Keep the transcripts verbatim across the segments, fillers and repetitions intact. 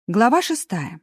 Глава шестая.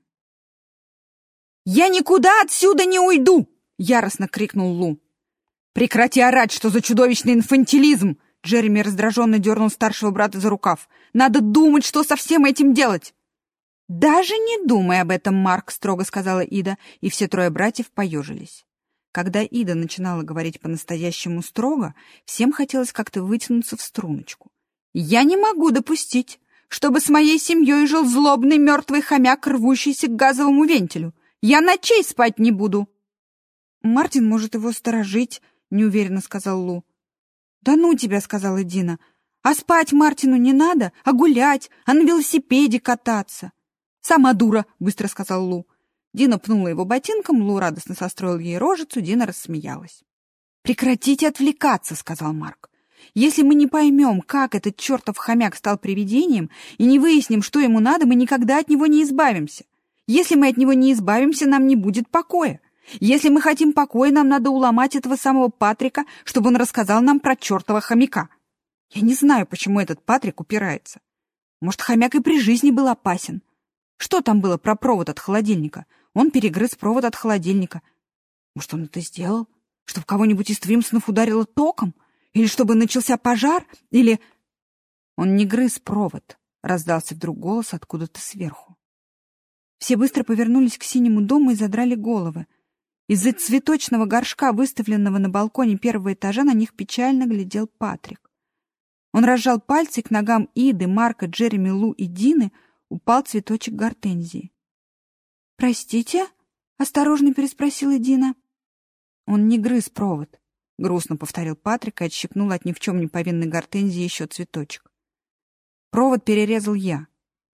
«Я никуда отсюда не уйду!» — яростно крикнул Лу. «Прекрати орать, что за чудовищный инфантилизм!» Джереми раздраженно дернул старшего брата за рукав. «Надо думать, что со всем этим делать!» «Даже не думай об этом, Марк», — строго сказала Ида, и все трое братьев поежились. Когда Ида начинала говорить по-настоящему строго, всем хотелось как-то вытянуться в струночку. «Я не могу допустить, чтобы с моей семьей жил злобный мертвый хомяк, рвущийся к газовому вентилю. Я ночей спать не буду!» «Мартин может его сторожить», — неуверенно сказал Лу. «Да ну тебя», — сказала Дина. «А спать Мартину не надо, а гулять, а на велосипеде кататься». «Сама дура», — быстро сказал Лу. Дина пнула его ботинком, Лу радостно состроил ей рожицу, Дина рассмеялась. «Прекратите отвлекаться», — сказал Марк. «Если мы не поймем, как этот чертов хомяк стал привидением, и не выясним, что ему надо, мы никогда от него не избавимся. Если мы от него не избавимся, нам не будет покоя. Если мы хотим покоя, нам надо уломать этого самого Патрика, чтобы он рассказал нам про чертова хомяка. Я не знаю, почему этот Патрик упирается. Может, хомяк и при жизни был опасен. Что там было про провод от холодильника? Он перегрыз провод от холодильника. Может, он это сделал? Чтобы кого-нибудь из Твимсонов ударило током? Или чтобы начался пожар? Или... Он не грыз провод, раздался вдруг голос откуда-то сверху. Все быстро повернулись к синему дому и задрали головы. Из-за цветочного горшка, выставленного на балконе первого этажа, на них печально глядел Патрик. Он разжал пальцы, и к ногам Иды, Марка, Джереми, Лу и Дины упал цветочек гортензии. «Простите?» — осторожно переспросила Дина. «Он не грыз провод», — грустно повторил Патрик и отщипнул от ни в чем не повинной гортензии еще цветочек. «Провод перерезал я.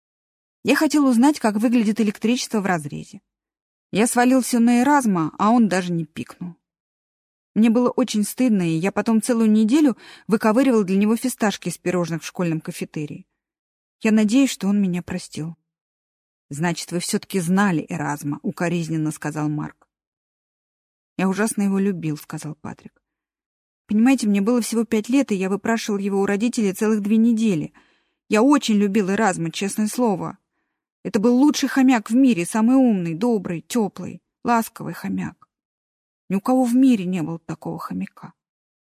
Я хотел узнать, как выглядит электричество в разрезе. Я свалил все на Эразма, а он даже не пикнул. Мне было очень стыдно, и я потом целую неделю выковыривал для него фисташки из пирожных в школьном кафетерии. Я надеюсь, что он меня простил». «Значит, вы все-таки знали Эразма», — укоризненно сказал Марк. «Я ужасно его любил», — сказал Патрик. «Понимаете, мне было всего пять лет, и я выпрашивал его у родителей целых две недели. Я очень любил Эразма, честное слово. Это был лучший хомяк в мире, самый умный, добрый, теплый, ласковый хомяк. Ни у кого в мире не было такого хомяка».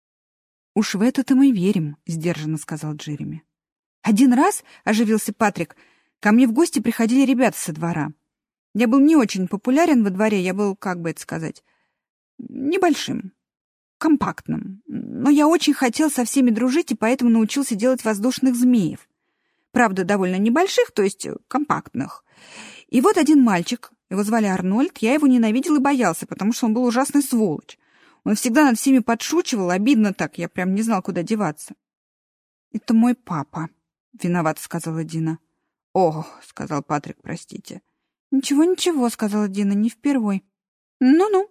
«Уж в это-то мы верим», — сдержанно сказал Джереми. «Один раз, — оживился Патрик, — ко мне в гости приходили ребята со двора. Я был не очень популярен во дворе, я был, как бы это сказать, небольшим, компактным. Но я очень хотел со всеми дружить, и поэтому научился делать воздушных змеев. Правда, довольно небольших, то есть компактных. И вот один мальчик, его звали Арнольд, я его ненавидел и боялся, потому что он был ужасный сволочь. Он всегда над всеми подшучивал, обидно так, я прям не знал, куда деваться. «Это мой папа», — виновато сказала Дина. «Ох», — сказал Патрик, — «простите». «Ничего, ничего», — сказала Дина, — «не впервой». «Ну-ну».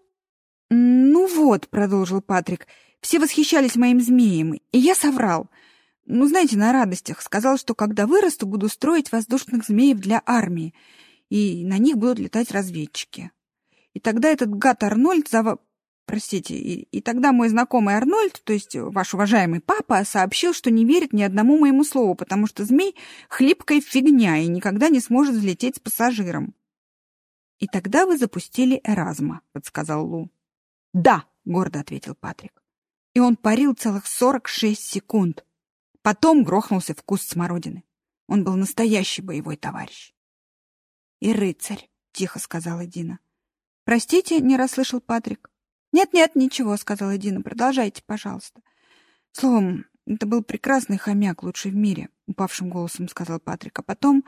«Ну вот», — продолжил Патрик, — «все восхищались моим змеем, и я соврал. Ну, знаете, на радостях. Сказал, что когда вырасту, буду строить воздушных змеев для армии, и на них будут летать разведчики. И тогда этот гад Арнольд зав... Простите, и, и тогда мой знакомый Арнольд, то есть ваш уважаемый папа, сообщил, что не верит ни одному моему слову, потому что змей — хлипкая фигня и никогда не сможет взлететь с пассажиром». «И тогда вы запустили Эразма», — подсказал Лу. «Да», — гордо ответил Патрик. «И он парил целых сорок шесть секунд. Потом грохнулся в куст смородины. Он был настоящий боевой товарищ». «И рыцарь», — тихо сказала Дина. «Простите», — не расслышал Патрик. «Нет-нет, ничего», — сказала Дина. «Продолжайте, пожалуйста». «Словом, это был прекрасный хомяк, лучший в мире», — упавшим голосом сказал Патрик. «А потом...»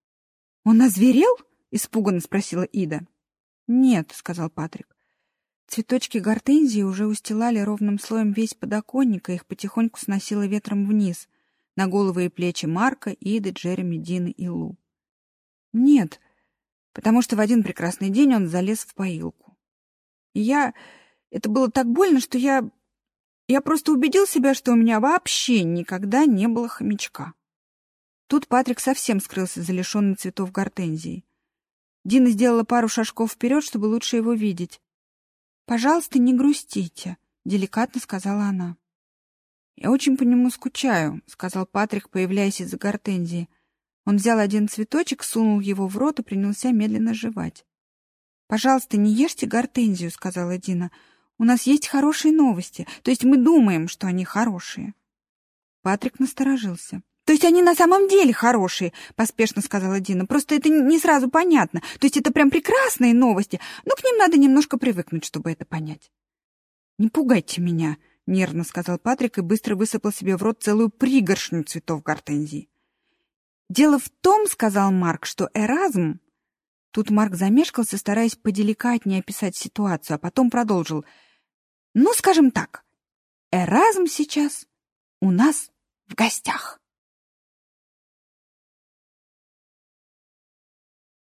«Он озверел?» — испуганно спросила Ида. «Нет», — сказал Патрик. Цветочки гортензии уже устилали ровным слоем весь подоконник, и их потихоньку сносило ветром вниз, на головы и плечи Марка, Иды, Джереми, Дины и Лу. «Нет, потому что в один прекрасный день он залез в поилку. И я... Это было так больно, что я... Я просто убедил себя, что у меня вообще никогда не было хомячка». Тут Патрик совсем скрылся за лишенной цветов гортензии. Дина сделала пару шажков вперед, чтобы лучше его видеть. «Пожалуйста, не грустите», — деликатно сказала она. «Я очень по нему скучаю», — сказал Патрик, появляясь из-за гортензии. Он взял один цветочек, сунул его в рот и принялся медленно жевать. «Пожалуйста, не ешьте гортензию», — сказала Дина. «У нас есть хорошие новости. То есть мы думаем, что они хорошие». Патрик насторожился. «То есть они на самом деле хорошие», — поспешно сказала Дина. «Просто это не сразу понятно. То есть это прям прекрасные новости, но к ним надо немножко привыкнуть, чтобы это понять». «Не пугайте меня», — нервно сказал Патрик и быстро высыпал себе в рот целую пригоршню цветов гортензии. «Дело в том, — сказал Марк, — что Эразм...» Тут Марк замешкался, стараясь поделикатнее описать ситуацию, а потом продолжил. «Ну, скажем так, Эразм сейчас у нас в гостях».